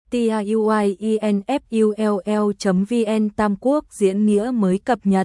tiuinfull.vn Tam Quốc diễn nghĩa mới cập nhật.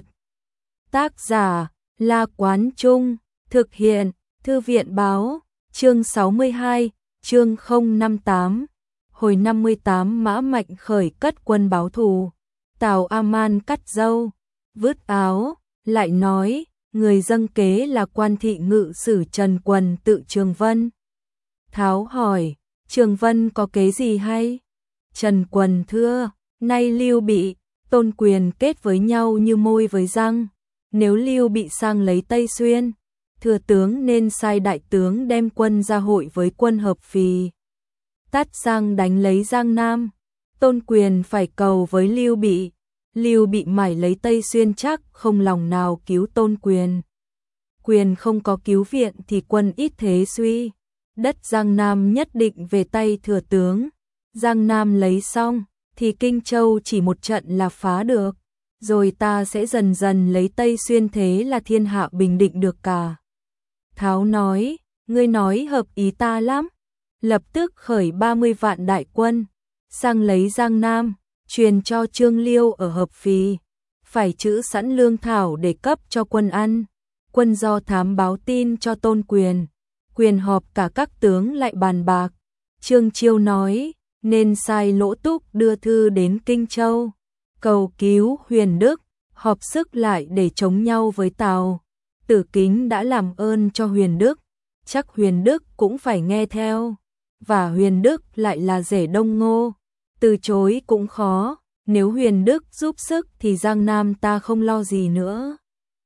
Tác giả La Quán Trung, thực hiện Thư viện Báo, chương 62, chương 058. Hồi 58 Mã Mạnh khởi cất quân báo thù. Tào A-man cắt râu, vứt áo, lại nói, người dâng kế là quan thị ngự sử Trần Quần tự Trường Vân. Tháo hỏi, Trường Vân có kế gì hay? Trần Quần thưa, nay Lưu Bị, Tôn Quyền kết với nhau như môi với răng. Nếu Lưu Bị sang lấy Tây Xuyên, thừa tướng nên sai đại tướng đem quân ra hội với quân Hợp Phì. Tát sang đánh lấy Giang Nam. Tôn Quyền phải cầu với Lưu Bị. Lưu Bị mải lấy Tây Xuyên chắc không lòng nào cứu Tôn Quyền. Quyền không có cứu viện thì quân ít thế suy. Đất Giang Nam nhất định về tay thừa tướng. Giang Nam lấy xong thì Kinh Châu chỉ một trận là phá được. Rồi ta sẽ dần dần lấy Tây Xuyên, thế là thiên hạ bình định được cả. Tháo nói, ngươi nói hợp ý ta lắm. Lập tức khởi 30 vạn đại quân, sang lấy Giang Nam, truyền cho Trương Liêu ở Hợp Phì, phải trữ sẵn lương thảo để cấp cho quân ăn. Quân do thám báo tin cho Tôn Quyền, Quyền họp cả các tướng lại bàn bạc. Trương Chiêu nói, nên sai Lỗ Túc đưa thư đến Kinh Châu, cầu cứu Huyền Đức, họp sức lại để chống nhau với Tào. Tử Kính đã làm ơn cho Huyền Đức, chắc Huyền Đức cũng phải nghe theo. Và Huyền Đức lại là rể Đông Ngô, từ chối cũng khó, nếu Huyền Đức giúp sức thì Giang Nam ta không lo gì nữa.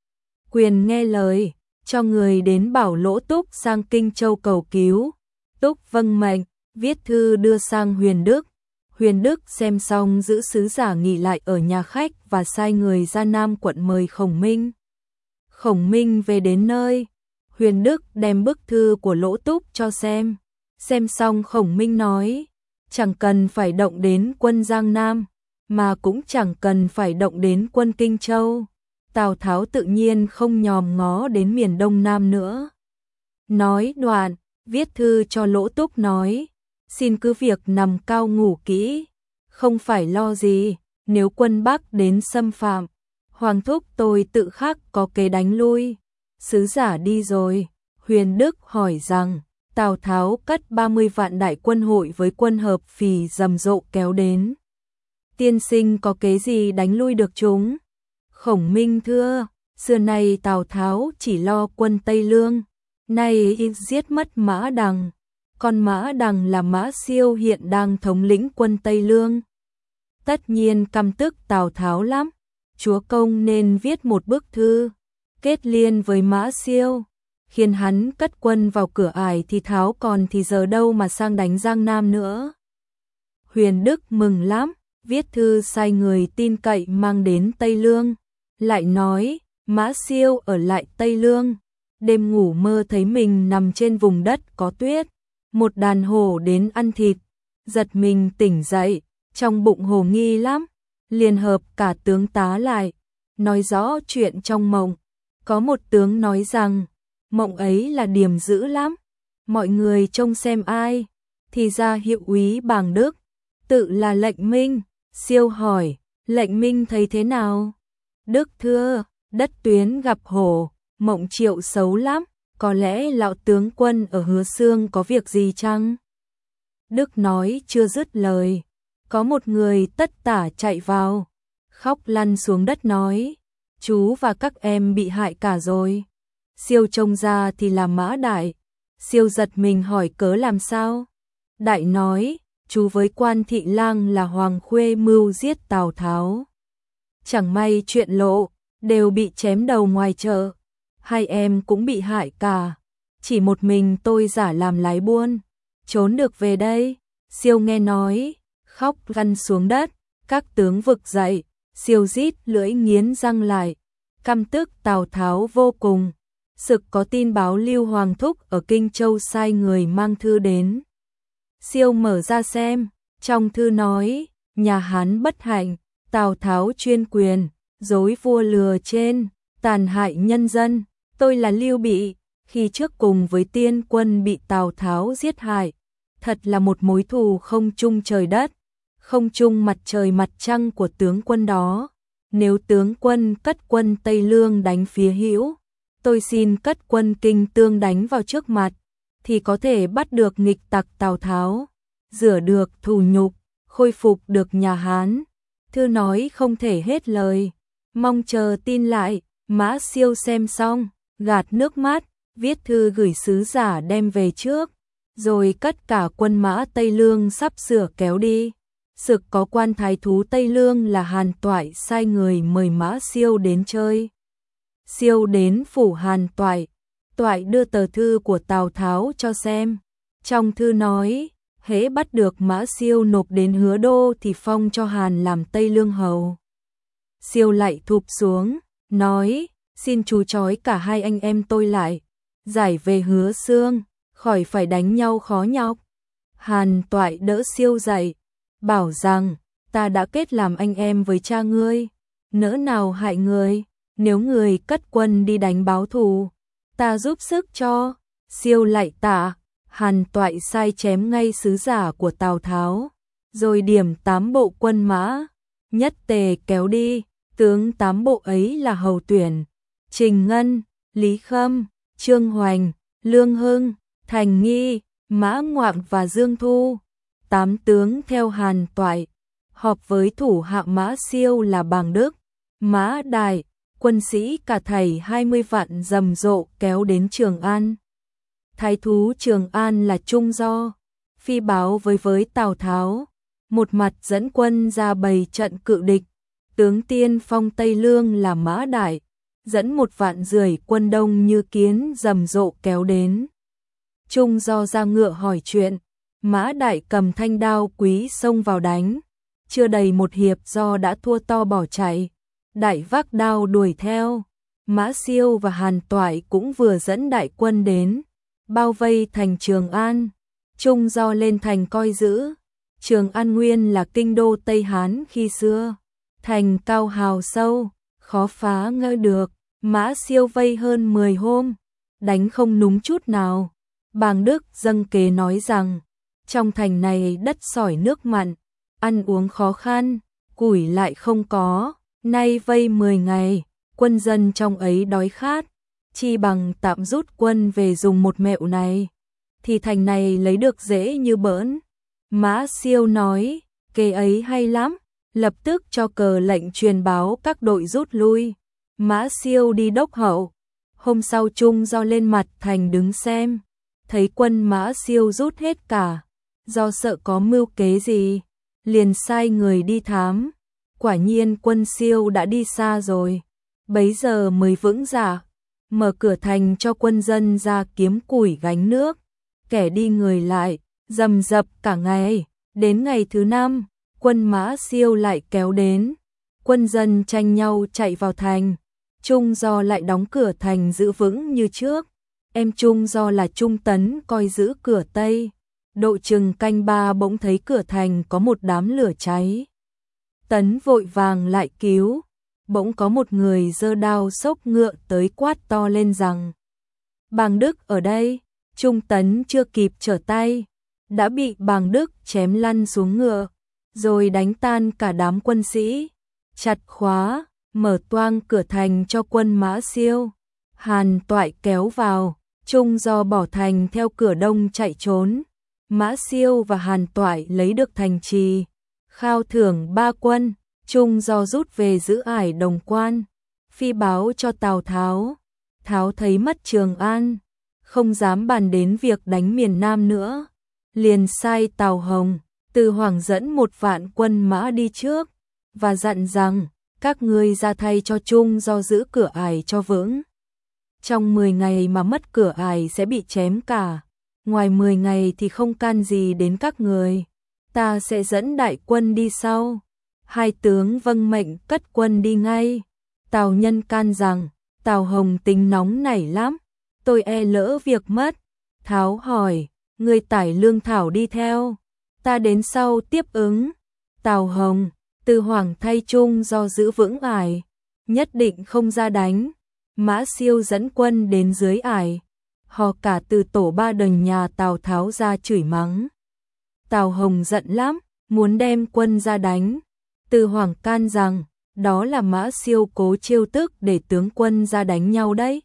Quyền nghe lời, cho người đến bảo Lỗ Túc sang Kinh Châu cầu cứu. Túc vâng mệnh, viết thư đưa sang Huyền Đức. Huyền Đức xem xong giữ sứ giả nghỉ lại ở nhà khách và sai người ra Nam quận mời Khổng Minh. Khổng Minh về đến nơi, Huyền Đức đem bức thư của Lỗ Túc cho xem. Xem xong Khổng Minh nói, chẳng cần phải động đến quân Giang Nam, mà cũng chẳng cần phải động đến quân Kinh Châu. Tào Tháo tự nhiên không nhòm ngó đến miền Đông Nam nữa. Nói đoạn, viết thư cho Lỗ Túc nói, xin cứ việc nằm cao ngủ kỹ, không phải lo gì, nếu quân Bắc đến xâm phạm, Hoàng thúc tôi tự khắc có kế đánh lui. Sứ giả đi rồi, Huyền Đức hỏi rằng, Tào Tháo cất 30 vạn đại quân hội với quân Hợp Phì rầm rộ kéo đến. Tiên sinh có kế gì đánh lui được chúng? Khổng Minh thưa, xưa nay Tào Tháo chỉ lo quân Tây Lương, nay giết mất Mã Đằng. Còn Mã Đằng là Mã Siêu hiện đang thống lĩnh quân Tây Lương. Tất nhiên căm tức Tào Tháo lắm. Chúa công nên viết một bức thư, kết liên với Mã Siêu, khiến hắn cất quân vào cửa ải thì Tháo còn thì giờ đâu mà sang đánh Giang Nam nữa. Huyền Đức mừng lắm, viết thư sai người tin cậy mang đến Tây Lương, lại nói, Mã Siêu ở lại Tây Lương, đêm ngủ mơ thấy mình nằm trên vùng đất có tuyết, một đàn hổ đến ăn thịt, giật mình tỉnh dậy, trong bụng hổ nghi lắm, liền hợp cả tướng tá lại, nói rõ chuyện trong mộng. Có một tướng nói rằng, mộng ấy là điềm dữ lắm, mọi người trông xem ai, thì ra hiệu úy Bàng Đức, tự là Lệnh Minh. Siêu hỏi, Lệnh Minh thấy thế nào? Đức thưa, đất tuyến gặp hổ, mộng triệu xấu lắm, có lẽ lão tướng quân ở Hứa Xương có việc gì chăng? Đức nói chưa dứt lời, có một người tất tả chạy vào, khóc lăn xuống đất nói, chú và các em bị hại cả rồi. Siêu trông ra thì là Mã Đại. Siêu giật mình hỏi cớ làm sao? Đại nói, chú với Quan Thị Lang là Hoàng Khuê mưu giết Tào Tháo. Chẳng may chuyện lộ, đều bị chém đầu ngoài chợ. Hai em cũng bị hại cả. Chỉ một mình tôi giả làm lái buôn, trốn được về đây. Siêu nghe nói, khóc lăn xuống đất. Các tướng vực dậy, Siêu rít lưỡi nghiến răng lại. Căm tức Tào Tháo vô cùng. Sực có tin báo Lưu Hoàng thúc ở Kinh Châu sai người mang thư đến. Siêu mở ra xem, trong thư nói, nhà Hán bất hạnh, Tào Tháo chuyên quyền, dối vua lừa trên, tàn hại nhân dân. Tôi là Lưu Bị, khi trước cùng với tiên quân bị Tào Tháo giết hại. Thật là một mối thù không chung trời đất, không chung mặt trời mặt trăng của tướng quân đó. Nếu tướng quân cất quân Tây Lương đánh phía hữu, tôi xin cất quân Kinh Tương đánh vào trước mặt, thì có thể bắt được nghịch tặc Tào Tháo, rửa được thù nhục, khôi phục được nhà Hán. Thư nói không thể hết lời, mong chờ tin lại. Mã Siêu xem xong, gạt nước mắt, viết thư gửi sứ giả đem về trước, rồi cất cả quân mã Tây Lương sắp sửa kéo đi. Sực có quan thái thú Tây Lương là Hàn Toại sai người mời Mã Siêu đến chơi. Siêu đến phủ Hàn Toại, Toại đưa tờ thư của Tào Tháo cho xem. Trong thư nói, hễ bắt được Mã Siêu nộp đến Hứa Đô thì phong cho Hàn làm Tây Lương hầu. Siêu lại thụp xuống, nói, xin chú trói cả hai anh em tôi lại, giải về Hứa Xương, khỏi phải đánh nhau khó nhọc. Hàn Toại đỡ Siêu dậy, bảo rằng, ta đã kết làm anh em với cha ngươi, nỡ nào hại người, nếu người cất quân đi đánh báo thù, ta giúp sức cho. Siêu lại tạ, Hàn Toại sai chém ngay sứ giả của Tào Tháo, rồi điểm 8 bộ quân mã, nhất tề kéo đi. Tướng 8 bộ ấy là Hầu Tuyển, Trình Ngân, Lý Khâm, Trương Hoành, Lương Hưng, Thành Nghi, Mã Ngoạng và Dương Thu. 8 tướng theo Hàn Toại, họp với thủ hạ Mã Siêu là Bàng Đức, Mã Đại, quân sĩ cả thảy 20 vạn rầm rộ kéo đến Trường An. Thái thú Trường An là Trung Do, phi báo với Tào Tháo, một mặt dẫn quân ra bày trận cự địch. Tướng tiên phong Tây Lương là Mã Đại, dẫn 1,5 vạn quân đông như kiến rầm rộ kéo đến. Trung Do ra ngựa hỏi chuyện, Mã Đại cầm thanh đao quý xông vào đánh. Chưa đầy một hiệp Do đã thua to bỏ chạy, Đại vác đao đuổi theo. Mã Siêu và Hàn Toại cũng vừa dẫn đại quân đến, bao vây thành Trường An. Trung Do lên thành coi giữ. Trường An nguyên là kinh đô Tây Hán khi xưa, thành cao hào sâu, khó phá ngỡ được. Mã Siêu vây hơn 10 hôm, đánh không núng chút nào. Bàng Đức dâng kế nói rằng, trong thành này đất sỏi nước mặn, ăn uống khó khăn, củi lại không có, nay vây 10 ngày, quân dân trong ấy đói khát, chi bằng tạm rút quân về dùng một mẹo này, thì thành này lấy được dễ như bỡn. Mã Siêu nói, kế ấy hay lắm, lập tức cho cờ lệnh truyền báo các đội rút lui. Mã Siêu đi đốc hậu, hôm sau Trung Do lên mặt thành đứng xem, thấy quân Mã Siêu rút hết cả, do sợ có mưu kế gì, liền sai người đi thám. Quả nhiên quân Siêu đã đi xa rồi, bấy giờ mới vững dạ, mở cửa thành cho quân dân ra kiếm củi gánh nước, kẻ đi người lại, rầm rập cả ngày. Đến ngày thứ 5, quân Mã Siêu lại kéo đến, quân dân tranh nhau chạy vào thành. Trung Do lại đóng cửa thành giữ vững như trước. Em Trung Do là Trung Tấn coi giữ cửa Tây. Độ chừng canh 3 bỗng thấy cửa thành có một đám lửa cháy. Tấn vội vàng lại cứu. Bỗng có một người giơ đao xốc ngựa tới quát to lên rằng: Bàng Đức ở đây. Trung Tấn chưa kịp trở tay, đã bị Bàng Đức chém lăn xuống ngựa, rồi đánh tan cả đám quân sĩ, chặt khóa, mở toang cửa thành cho quân Mã Siêu. Hàn Toại kéo vào, Trung Do bỏ thành theo cửa đông chạy trốn. Mã Siêu và Hàn Toại lấy được thành trì, khao thưởng 3 quân. Trung Do rút về giữ ải Đồng Quan, phi báo cho Tào Tháo. Tháo thấy mất Trường An, không dám bàn đến việc đánh miền Nam nữa, liền sai Tào Hồng, Từ Hoàng dẫn 1 vạn quân mã đi trước, và dặn rằng các ngươi ra thay cho Trung Do giữ cửa ải cho vững. Trong 10 ngày mà mất cửa ải sẽ bị chém cả, ngoài 10 ngày thì không can gì đến các người, ta sẽ dẫn đại quân đi sau. Hai tướng vâng mệnh cất quân đi ngay. Tào Nhân can rằng, Tào Hồng tính nóng nảy lắm, tôi e lỡ việc mất. Tháo hỏi, người tải lương thảo đi theo, ta đến sau tiếp ứng. Tào Hồng, Từ Hoàng thay Trung Do giữ vững ải, nhất định không ra đánh. Mã Siêu dẫn quân đến dưới ải, họ cả từ tổ 3 đền nhà Tào Tháo ra chửi mắng. Tào Hồng giận lắm, muốn đem quân ra đánh. Từ Hoàng can rằng, đó là Mã Siêu cố chiêu tức để tướng quân ra đánh nhau đấy.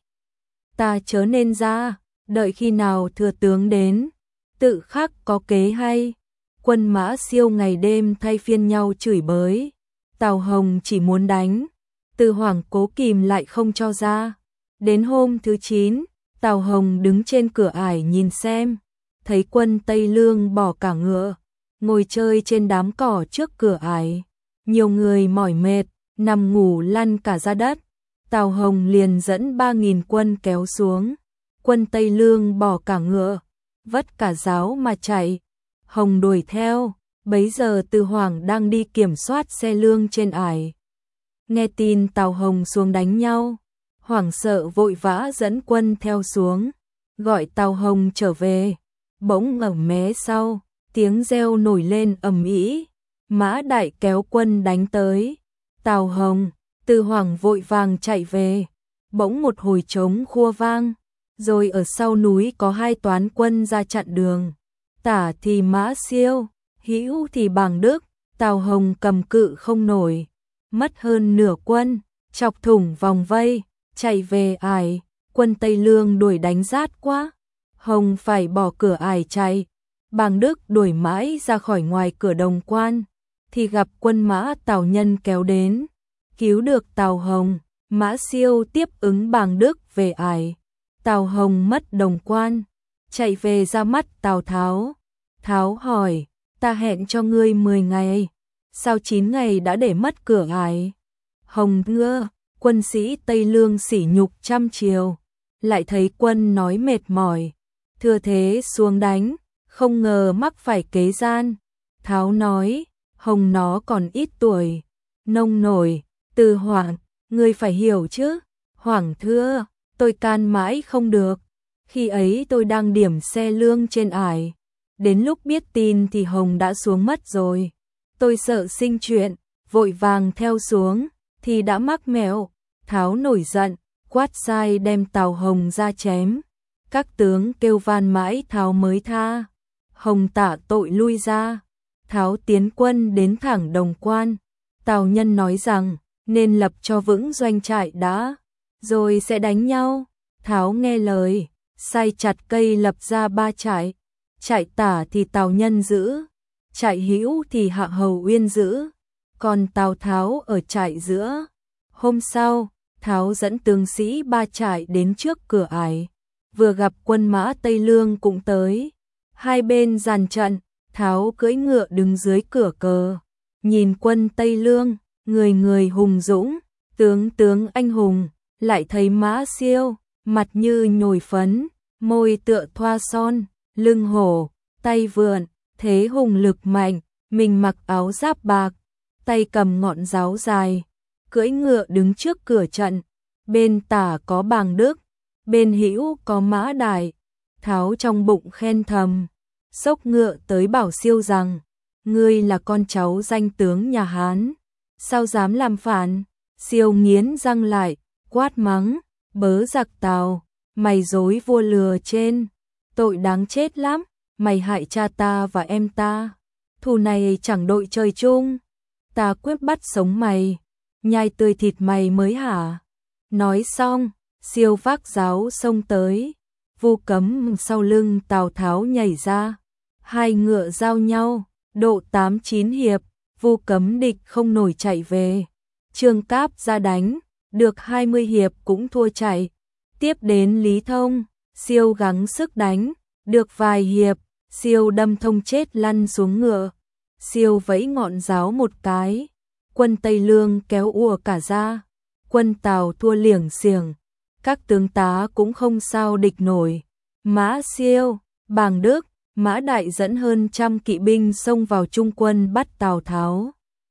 Ta chớ nên ra, đợi khi nào thừa tướng đến, tự khắc có kế hay. Quân Mã Siêu ngày đêm thay phiên nhau chửi bới. Tào Hồng chỉ muốn đánh, Từ Hoàng cố kìm lại không cho ra. Đến hôm thứ 9, Tào Hồng đứng trên cửa ải nhìn xem, thấy quân Tây Lương bỏ cả ngựa, ngồi chơi trên đám cỏ trước cửa ải. Nhiều người mỏi mệt, nằm ngủ lăn cả ra đất. Tào Hồng liền dẫn 3.000 quân kéo xuống. Quân Tây Lương bỏ cả ngựa, vất cả giáo mà chạy. Hồng đuổi theo, bấy giờ Từ Hoàng đang đi kiểm soát xe lương trên ải. Nghe tin Tào Hồng xuống đánh nhau, hoảng sợ vội vã dẫn quân theo xuống, gọi Tào Hồng trở về. Bỗng ở mé sau, tiếng reo nổi lên ầm ĩ, Mã Đại kéo quân đánh tới. Tào Hồng, Từ Hoàng vội vàng chạy về. Bỗng một hồi trống khua vang, rồi ở sau núi có 2 toán quân ra chặn đường. Tả thì Mã Siêu, hữu thì Bàng Đức. Tào Hồng cầm cự không nổi, mất hơn nửa quân, chọc thủng vòng vây, chạy về ải. Quân Tây Lương đuổi đánh rát quá, Hồng phải bỏ cửa ải chạy. Bàng Đức đuổi mãi ra khỏi ngoài cửa Đồng Quan, thì gặp quân Mã Tào Nhân kéo đến, cứu được Tào Hồng. Mã Siêu tiếp ứng Bàng Đức về ải. Tào Hồng mất Đồng Quan, chạy về ra mắt Tào Tháo. Tháo hỏi, ta hẹn cho ngươi 10 ngày, sao 9 ngày đã để mất cửa ải? Hồng ngơ, quân sĩ Tây Lương sỉ nhục trăm chiều, lại thấy quân nói mệt mỏi, thừa thế xuống đánh, không ngờ mắc phải kế gian. Tháo nói, Hồng nó còn ít tuổi, nông nổi. Từ Hoàng, ngươi phải hiểu chứ. Hoàng thưa, tôi can mãi không được. Khi ấy tôi đang điểm xe lương trên ải, đến lúc biết tin thì Hồng đã xuống mất rồi. Tôi sợ sinh chuyện, vội vàng theo xuống, thì đã mắc mẹo. Tháo nổi giận, quát sai đem Tào Hồng ra chém. Các tướng kêu van mãi Tháo mới tha. Hồng tạ tội lui ra. Tháo tiến quân đến thẳng Đồng Quan. Tào Nhân nói rằng, nên lập cho vững doanh trại đã, rồi sẽ đánh nhau. Tháo nghe lời, sai chặt cây lập ra 3 trại. Trại tả thì Tào Nhân giữ, trại hữu thì Hạ Hầu Uyên giữ, còn Tào Tháo ở trại giữa. Hôm sau, Tháo dẫn tướng sĩ 3 trại đến trước cửa ải, vừa gặp quân Mã Tây Lương cũng tới. Hai bên dàn trận, Tháo cưỡi ngựa đứng dưới cửa cờ, nhìn quân Tây Lương, người người hùng dũng, tướng tướng anh hùng. Lại thấy Mã Siêu, mặt như nhồi phấn, môi tựa thoa son, lưng hổ, tay vượn, thế hùng lực mạnh. Mình mặc áo giáp bạc, tay cầm ngọn giáo dài, cưỡi ngựa đứng trước cửa trận. Bên tả có Bàng Đức, bên hữu có Mã Đại. Tháo trong bụng khen thầm, xốc ngựa tới bảo Siêu rằng, ngươi là con cháu danh tướng nhà Hán, sao dám làm phản? Siêu nghiến răng lại, quát mắng, bớ giặc Tào, mày dối vua lừa trên, tội đáng chết lắm. Mày hại cha ta và em ta, thù này chẳng đội trời chung, ta quyết bắt sống mày, nhai tươi thịt mày mới hả? Nói xong, Siêu vác giáo xông tới. Vu Cấm sau lưng Tào Tháo nhảy ra, hai ngựa giao nhau, độ 8-9 hiệp, Vu Cấm địch không nổi chạy về. Trương Cáp ra đánh, được 20 hiệp cũng thua chạy. Tiếp đến Lý Thông, Siêu gắng sức đánh, được vài hiệp, Siêu đâm Thông chết lăn xuống ngựa. Siêu vẫy ngọn giáo một cái, quân Tây Lương kéo ùa cả ra. Quân Tào thua liểng xiềng, các tướng tá cũng không sao địch nổi. Mã Siêu, Bàng Đức, Mã Đại dẫn hơn 100 kỵ binh xông vào trung quân bắt Tào Tháo.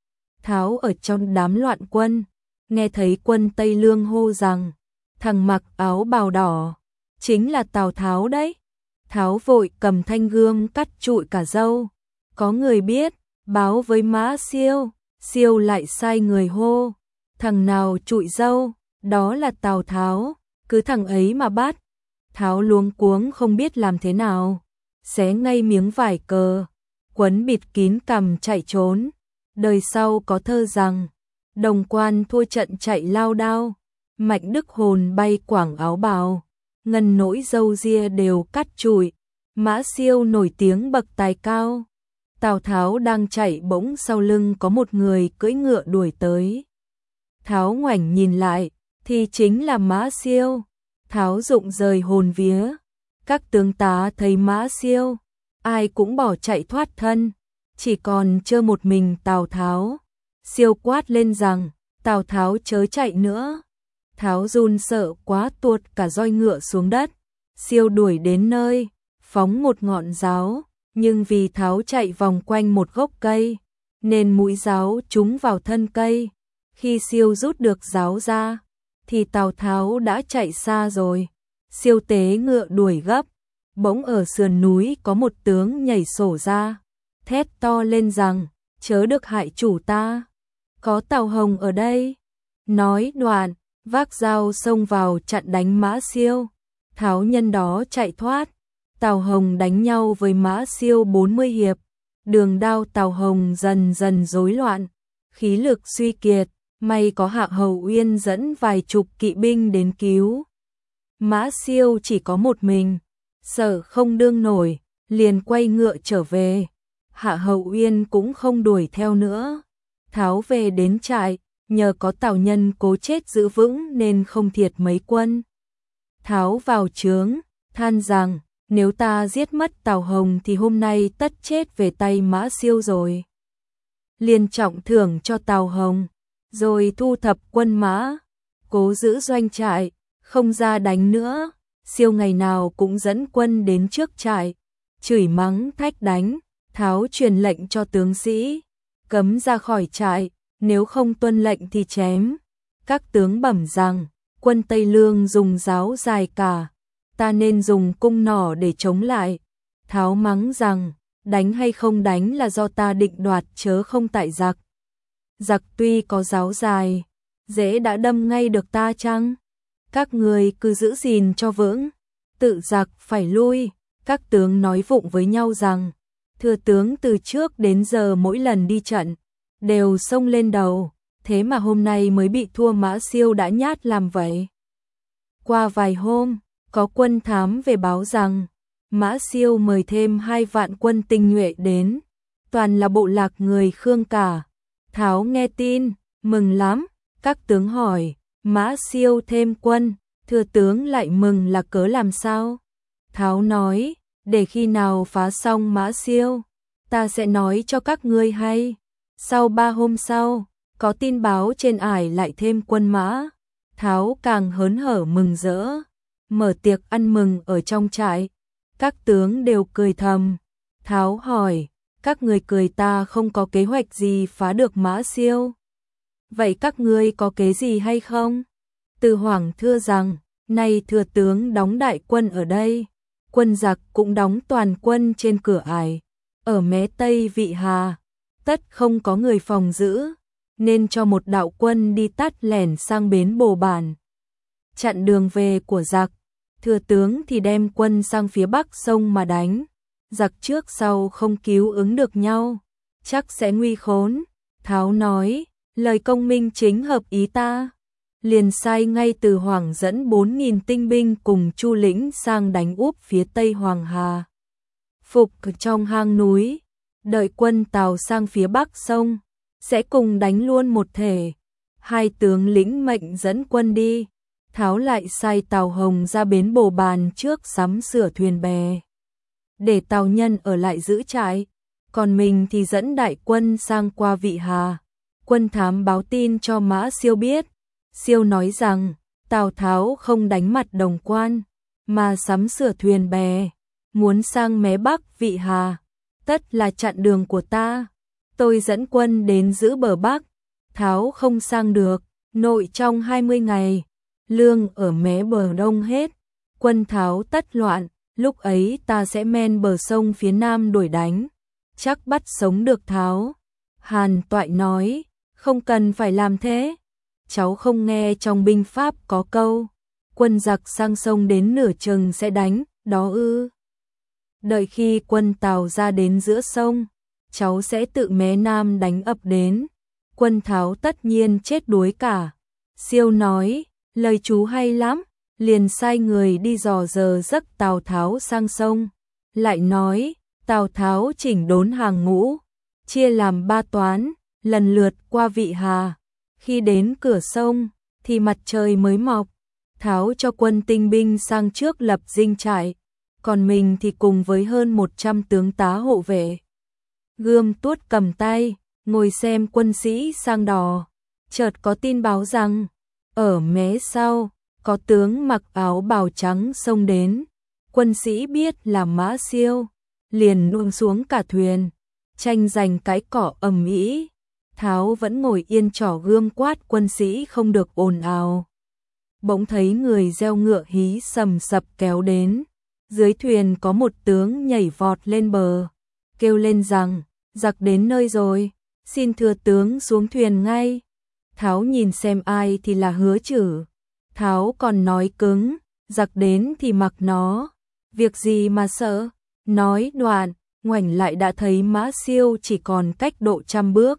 Tháo ở trong đám loạn quân, nghe thấy quân Tây Lương hô rằng, thằng mặc áo bào đỏ, chính là Tào Tháo đấy. Tháo vội cầm thanh gươm cắt trụi cả râu. Có người biết, báo với Mã Siêu, Siêu lại sai người hô, thằng nào trụi râu, đó là Tào Tháo, cứ thằng ấy mà bắt. Tháo luống cuống không biết làm thế nào, xé ngay miếng vải cờ, quấn bịt kín cằm chạy trốn. Đời sau có thơ rằng, Đồng Quan thua trận chạy lao đao, Mạnh Đức hồn bay quảng áo bào, ngần nỗi râu ria đều cắt trụi, Mã Siêu nổi tiếng bậc tài cao. Tào Tháo đang chạy bỗng sau lưng có một người cưỡi ngựa đuổi tới. Tháo ngoảnh nhìn lại, thì chính là Mã Siêu. Tháo rụng rời hồn vía. Các tướng tá thấy Mã Siêu, ai cũng bỏ chạy thoát thân, chỉ còn trơ một mình Tào Tháo. Siêu quát lên rằng, Tào Tháo chớ chạy nữa. Tháo run sợ quá tuột cả roi ngựa xuống đất. Siêu đuổi đến nơi, phóng một ngọn giáo, nhưng vì Tháo chạy vòng quanh một gốc cây, nên mũi giáo trúng vào thân cây. Khi Siêu rút được giáo ra, thì Tào Tháo đã chạy xa rồi. Siêu tế ngựa đuổi gấp, bỗng ở sườn núi có một tướng nhảy sổ ra, thét to lên rằng, chớ được hại chủ ta, có Tào Hồng ở đây. Nói đoạn, vác dao xông vào chặn đánh Mã Siêu. Tháo nhân đó chạy thoát. Tào Hồng đánh nhau với Mã Siêu 40 hiệp. Đường đao Tào Hồng dần dần rối loạn, khí lực suy kiệt, may có Hạ Hầu Uyên dẫn vài chục kỵ binh đến cứu. Mã Siêu chỉ có một mình, sợ không đương nổi, liền quay ngựa trở về. Hạ Hầu Uyên cũng không đuổi theo nữa. Tháo về đến trại, nhờ có Tào Nhân cố chết giữ vững nên không thiệt mấy quân. Tháo vào trướng, than rằng, nếu ta giết mất Tào Hồng thì hôm nay tất chết về tay Mã Siêu rồi. Liền trọng thưởng cho Tào Hồng, rồi thu thập quân mã, cố giữ doanh trại, không ra đánh nữa. Siêu ngày nào cũng dẫn quân đến trước trại, chửi mắng thách đánh. Tháo truyền lệnh cho tướng sĩ, cấm ra khỏi trại, nếu không tuân lệnh thì chém. Các tướng bẩm rằng, quân Tây Lương dùng giáo dài cả, ta nên dùng cung nỏ để chống lại. Tháo mắng rằng, đánh hay không đánh là do ta định đoạt chớ không tại giặc. Giặc tuy có giáo dài, dễ đã đâm ngay được ta chăng? Các người cứ giữ gìn cho vững, tự giặc phải lui. Các tướng nói vụng với nhau rằng, thừa tướng từ trước đến giờ mỗi lần đi trận, đều xông lên đầu, thế mà hôm nay mới bị thua Mã Siêu đã nhát làm vậy. Qua vài hôm, có quân thám về báo rằng, Mã Siêu mời thêm 2 vạn quân tinh nhuệ đến, toàn là bộ lạc người Khương cả. Tháo nghe tin, mừng lắm. Các tướng hỏi, Mã Siêu thêm quân, thừa tướng lại mừng là cớ làm sao? Tháo nói, để khi nào phá xong Mã Siêu, ta sẽ nói cho các ngươi hay. Sau 3 hôm sau, có tin báo trên ải lại thêm quân mã. Tháo càng hớn hở mừng rỡ, mở tiệc ăn mừng ở trong trại. Các tướng đều cười thầm. Tháo hỏi, các người cười ta không có kế hoạch gì phá được Mã Siêu. Vậy các ngươi có kế gì hay không? Từ Hoảng thưa rằng, nay thừa tướng đóng đại quân ở đây, quân giặc cũng đóng toàn quân trên cửa ải, ở mé Tây Vị Hà, tất không có người phòng giữ, nên cho một đạo quân đi tắt lẻn sang bến Bồ Bản, chặn đường về của giặc. Thừa tướng thì đem quân sang phía bắc sông mà đánh, giặc trước sau không cứu ứng được nhau, chắc sẽ nguy khốn. Tháo nói, lời công minh chính hợp ý ta. Liền sai ngay Từ Hoảng dẫn 4.000 tinh binh cùng Chu Lĩnh sang đánh úp phía Tây Hoàng Hà. Phục trong hang núi, đợi quân Tào sang phía bắc sông, sẽ cùng đánh luôn một thể. 2 tướng lĩnh mệnh dẫn quân đi. Tháo lại sai Tào Hồng ra bến Bồ Bàn trước sắm sửa thuyền bè, để Tào Nhân ở lại giữ trại, còn mình thì dẫn đại quân sang qua Vị Hà. Quân thám báo tin cho Mã Siêu biết. Siêu nói rằng, Tào Tháo không đánh mặt Đồng Quan, mà sắm sửa thuyền bè, muốn sang mé bắc Vị Hà, tất là chặn đường của ta. Tôi dẫn quân đến giữ bờ bắc, Tháo không sang được, nội trong 20 ngày, lương ở mé bờ đông hết, quân Tháo tất loạn, lúc ấy ta sẽ men bờ sông phía nam đuổi đánh, chắc bắt sống được Tháo. Hàn Toại nói, không cần phải làm thế. Cháu không nghe trong binh pháp có câu, quân giặc sang sông đến nửa chừng sẽ đánh, đó ư? Đợi khi quân Tào ra đến giữa sông, cháu sẽ tự mé nam đánh ập đến, quân Tháo tất nhiên chết đuối cả. Siêu nói, lời chú hay lắm, liền sai người đi dò dờ giấc Tào Tháo sang sông, lại nói, Tào Tháo chỉnh đốn hàng ngũ, chia làm 3 toán, lần lượt qua Vị Hà, khi đến cửa sông thì mặt trời mới mọc, Tháo cho quân tinh binh sang trước lập dinh trại, còn mình thì cùng với hơn 100 tướng tá hộ vệ, gươm tuốt cầm tay, ngồi xem quân sĩ sang đò. Chợt có tin báo rằng, ở mé sau, có tướng mặc áo bào trắng xông đến. Quân sĩ biết là Mã Siêu, liền nuông xuống cả thuyền, tranh giành cái cỏ ầm ĩ. Tháo vẫn ngồi yên trỏ gươm quát quân sĩ không được ồn ào. Bỗng thấy người gieo ngựa hí sầm sập kéo đến. Dưới thuyền có một tướng nhảy vọt lên bờ, kêu lên rằng, giặc đến nơi rồi, xin thưa tướng xuống thuyền ngay. Tháo nhìn xem ai thì là Hứa Chử. Tháo còn nói cứng, giặc đến thì mặc nó, việc gì mà sợ. Nói đoạn, ngoảnh lại đã thấy Mã Siêu chỉ còn cách độ 100 bước.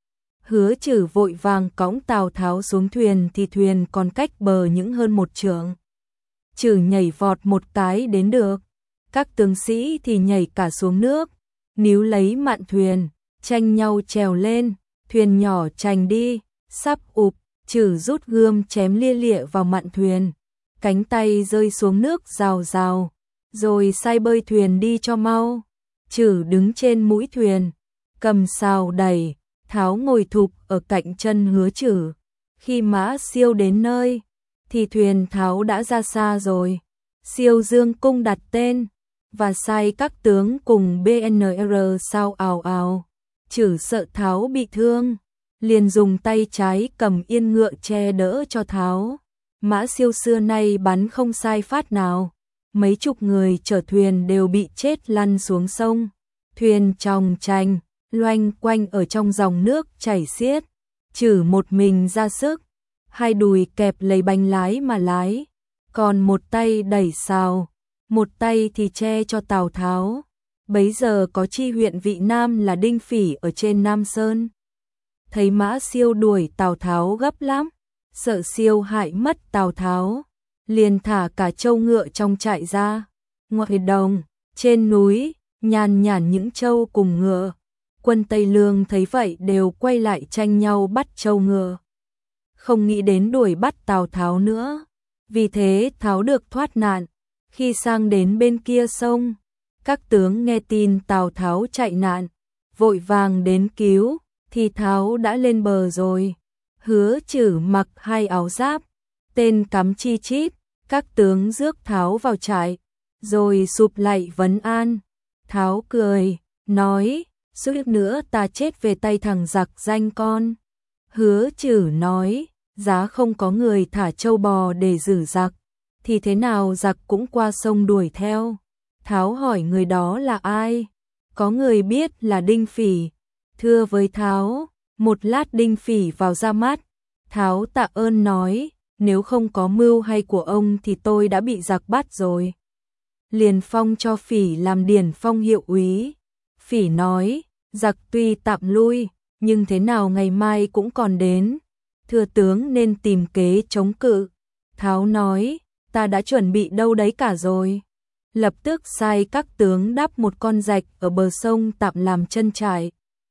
Hứa Chử vội vàng cõng Tào Tháo xuống thuyền thì thuyền còn cách bờ những hơn 1 trượng. Chử nhảy vọt một cái đến được, các tướng sĩ thì nhảy cả xuống nước, níu lấy mạn thuyền, tranh nhau trèo lên, thuyền nhỏ chành đi, sắp ụp, Chử rút gươm chém lia lịa vào mạn thuyền, cánh tay rơi xuống nước rào rào, rồi sai bơi thuyền đi cho mau. Chử đứng trên mũi thuyền, cầm sào đẩy, Tháo ngồi thụp ở cạnh chân Hứa Chử. Khi Mã Siêu đến nơi, thì thuyền Tháo đã ra xa rồi. Siêu dương cung đặt tên, và sai các tướng cùng BNR sao ào ào. Chử sợ Tháo bị thương, liền dùng tay trái cầm yên ngựa che đỡ cho Tháo. Mã Siêu xưa nay bắn không sai phát nào, mấy chục người chở thuyền đều bị chết lăn xuống sông. Thuyền chòng chành, loanh quanh ở trong dòng nước chảy xiết. Chử một mình ra sức, hai đùi kẹp lấy bánh lái mà lái, còn một tay đẩy sào, một tay thì che cho Tào Tháo. Bấy giờ có chi huyện Vị Nam là Đinh Phỉ ở trên Nam Sơn. Thấy Mã Siêu đuổi Tào Tháo gấp lắm, sợ Siêu hại mất Tào Tháo, liền thả cả trâu ngựa trong trại ra. Ngoài đồng, trên núi, nhàn nhản những trâu cùng ngựa. Quân Tây Lương thấy vậy đều quay lại tranh nhau bắt trâu ngựa, không nghĩ đến đuổi bắt Tào Tháo nữa. Vì thế Tháo được thoát nạn. Khi sang đến bên kia sông, các tướng nghe tin Tào Tháo chạy nạn, vội vàng đến cứu, thì Tháo đã lên bờ rồi. Hứa Chử mặc 2 áo giáp, tên cắm chi chít, các tướng rước Tháo vào trại, rồi sụp lạy vấn an. Tháo cười, nói, suýt nữa ta chết về tay thằng giặc danh con. Hứa Chử nói, giá không có người thả trâu bò để giữ giặc, thì thế nào giặc cũng qua sông đuổi theo. Tháo hỏi người đó là ai, có người biết là Đinh Phỉ, thưa với Tháo. Một lát Đinh Phỉ vào ra mắt, Tháo tạ ơn nói, nếu không có mưu hay của ông thì tôi đã bị giặc bắt rồi. Liền phong cho Phỉ làm điển phong hiệu úy. Phỉ nói, giặc tuy tạm lui, nhưng thế nào ngày mai cũng còn đến, thưa tướng nên tìm kế chống cự. Tháo nói, ta đã chuẩn bị đâu đấy cả rồi. Lập tức sai các tướng đắp một con rạch ở bờ sông tạm làm chân trại.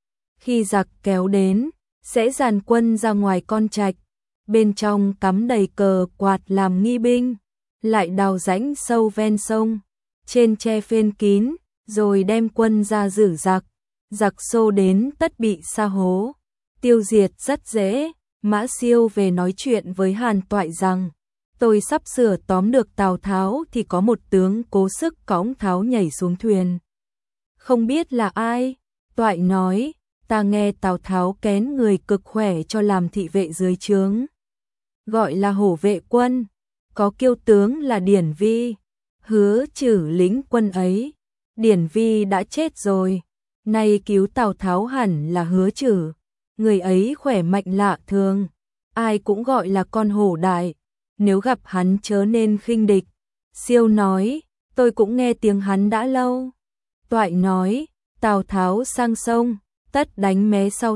Khi giặc kéo đến, sẽ dàn quân ra ngoài con trạch, bên trong cắm đầy cờ quạt làm nghi binh, lại đào rãnh sâu ven sông, trên che phên kín, rồi đem quân ra giữ giặc. Giặc xô đến tất bị sa hố, tiêu diệt rất dễ. Mã Siêu về nói chuyện với Hàn Toại rằng, tôi sắp sửa tóm được Tào Tháo thì có một tướng cố sức cõng Tháo nhảy xuống thuyền. Không biết là ai? Toại nói, ta nghe Tào Tháo kén người cực khỏe cho làm thị vệ dưới trướng, gọi là hổ vệ quân, có kiêu tướng là Điển Vi. Hứa Chử lính quân ấy. Điển Vi đã chết rồi, nay cứu Tào Tháo hẳn là Hứa Chử. Người ấy khỏe mạnh lạ thường, ai cũng gọi là con hổ đại, nếu gặp hắn chớ nên khinh địch. Siêu nói, tôi cũng nghe tiếng hắn đã lâu. Toại nói, Tào Tháo sang sông, tất đánh mé sau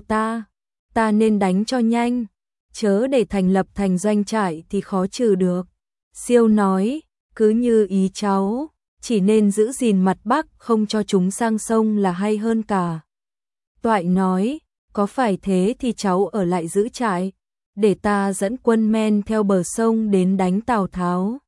ta nên đánh cho nhanh, chớ để thành lập thành doanh trại thì khó trừ được. Siêu nói, cứ như ý cháu, chỉ nên giữ gìn mặt Bắc không cho chúng sang sông là hay hơn cả. Toại nói, có phải thế thì cháu ở lại giữ trại, để ta dẫn quân men theo bờ sông đến đánh Tào Tháo.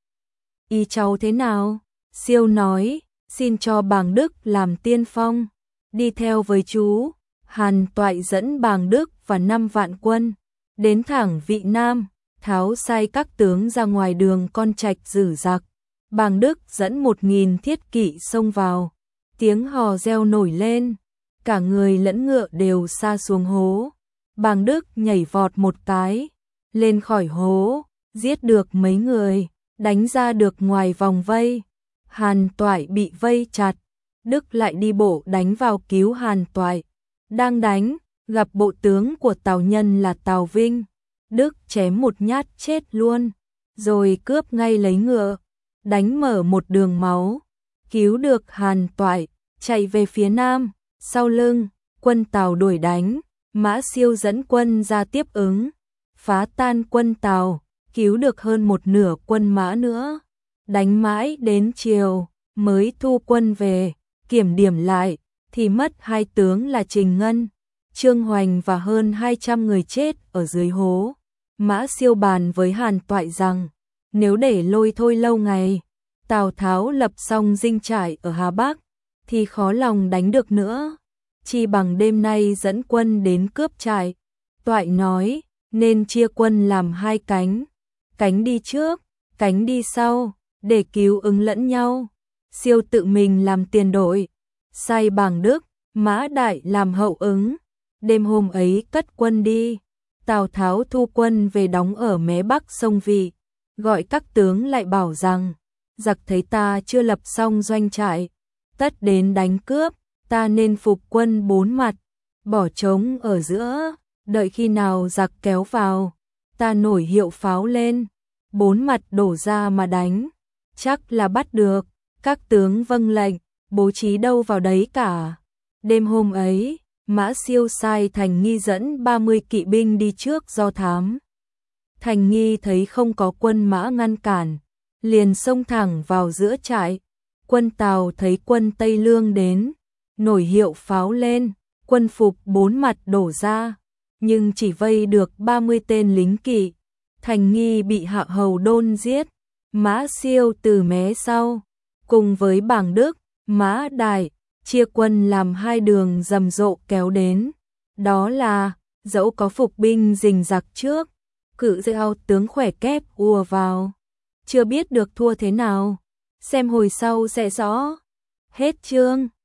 Ý cháu thế nào? Siêu nói, xin cho Bàng Đức làm tiên phong, đi theo với chú. Hàn Toại dẫn Bàng Đức và 5 vạn quân, đến thẳng Vị Nam, Tháo sai các tướng ra ngoài đường Con Trạch giữ giặc. Bàng Đức dẫn 1000 thiết kỵ xông vào, tiếng hò reo nổi lên, cả người lẫn ngựa đều sa xuống hố. Bàng Đức nhảy vọt một cái, lên khỏi hố, giết được mấy người, đánh ra được ngoài vòng vây. Hàn Toại bị vây chặt, Đức lại đi bộ đánh vào cứu Hàn Toại. Đang đánh, gặp bộ tướng của Tào Nhân là Tào Vinh, Đức chém một nhát chết luôn, rồi cướp ngay lấy ngựa, đánh mở một đường máu, cứu được Hàn Toại, chạy về phía nam. Sau lưng, quân Tào đuổi đánh, Mã Siêu dẫn quân ra tiếp ứng, phá tan quân Tào, cứu được hơn một nửa quân Mã nữa. Đánh mãi đến chiều, mới thu quân về, kiểm điểm lại, thì mất 2 tướng là Trình Ngân, Trương Hoành và hơn 200 người chết ở dưới hố. Mã Siêu bàn với Hàn Toại rằng, nếu để lôi thôi lâu ngày, Tào Tháo lập xong dinh trại ở Hà Bắc, thì khó lòng đánh được nữa, chi bằng đêm nay dẫn quân đến cướp trại. Toại nói, nên chia quân làm 2 cánh, cánh đi trước, cánh đi sau, để cứu ứng lẫn nhau. Siêu tự mình làm tiền đội, sai Bàng Đức, Mã Đại làm hậu ứng. Đêm hôm ấy cất quân đi, Tào Tháo thu quân về đóng ở mé bắc sông Vị, gọi các tướng lại bảo rằng, giặc thấy ta chưa lập xong doanh trại, tất đến đánh cướp, ta nên phục quân 4 mặt, bỏ trống ở giữa, đợi khi nào giặc kéo vào, ta nổi hiệu pháo lên, 4 mặt đổ ra mà đánh, chắc là bắt được. Các tướng vâng lệnh, bố trí đâu vào đấy cả. Đêm hôm ấy, Mã Siêu sai Thành Nghi dẫn 30 kỵ binh đi trước do thám. Thành Nghi thấy không có quân Mã ngăn cản, liền xông thẳng vào giữa trại. Quân Tào thấy quân Tây Lương đến, nổi hiệu pháo lên, quân phục 4 mặt đổ ra, nhưng chỉ vây được 30 tên lính kỵ. Thành Nghi bị Hạ Hầu Đôn giết. Mã Siêu từ mé sau, cùng với Bàng Đức, Mã Đại, chia quân làm 2 đường rầm rộ kéo đến. Đó là, dẫu có phục binh rình rặc trước, cự giao tướng khỏe kép ùa vào. Chưa biết được thua thế nào, xem hồi sau sẽ rõ. Hết chương.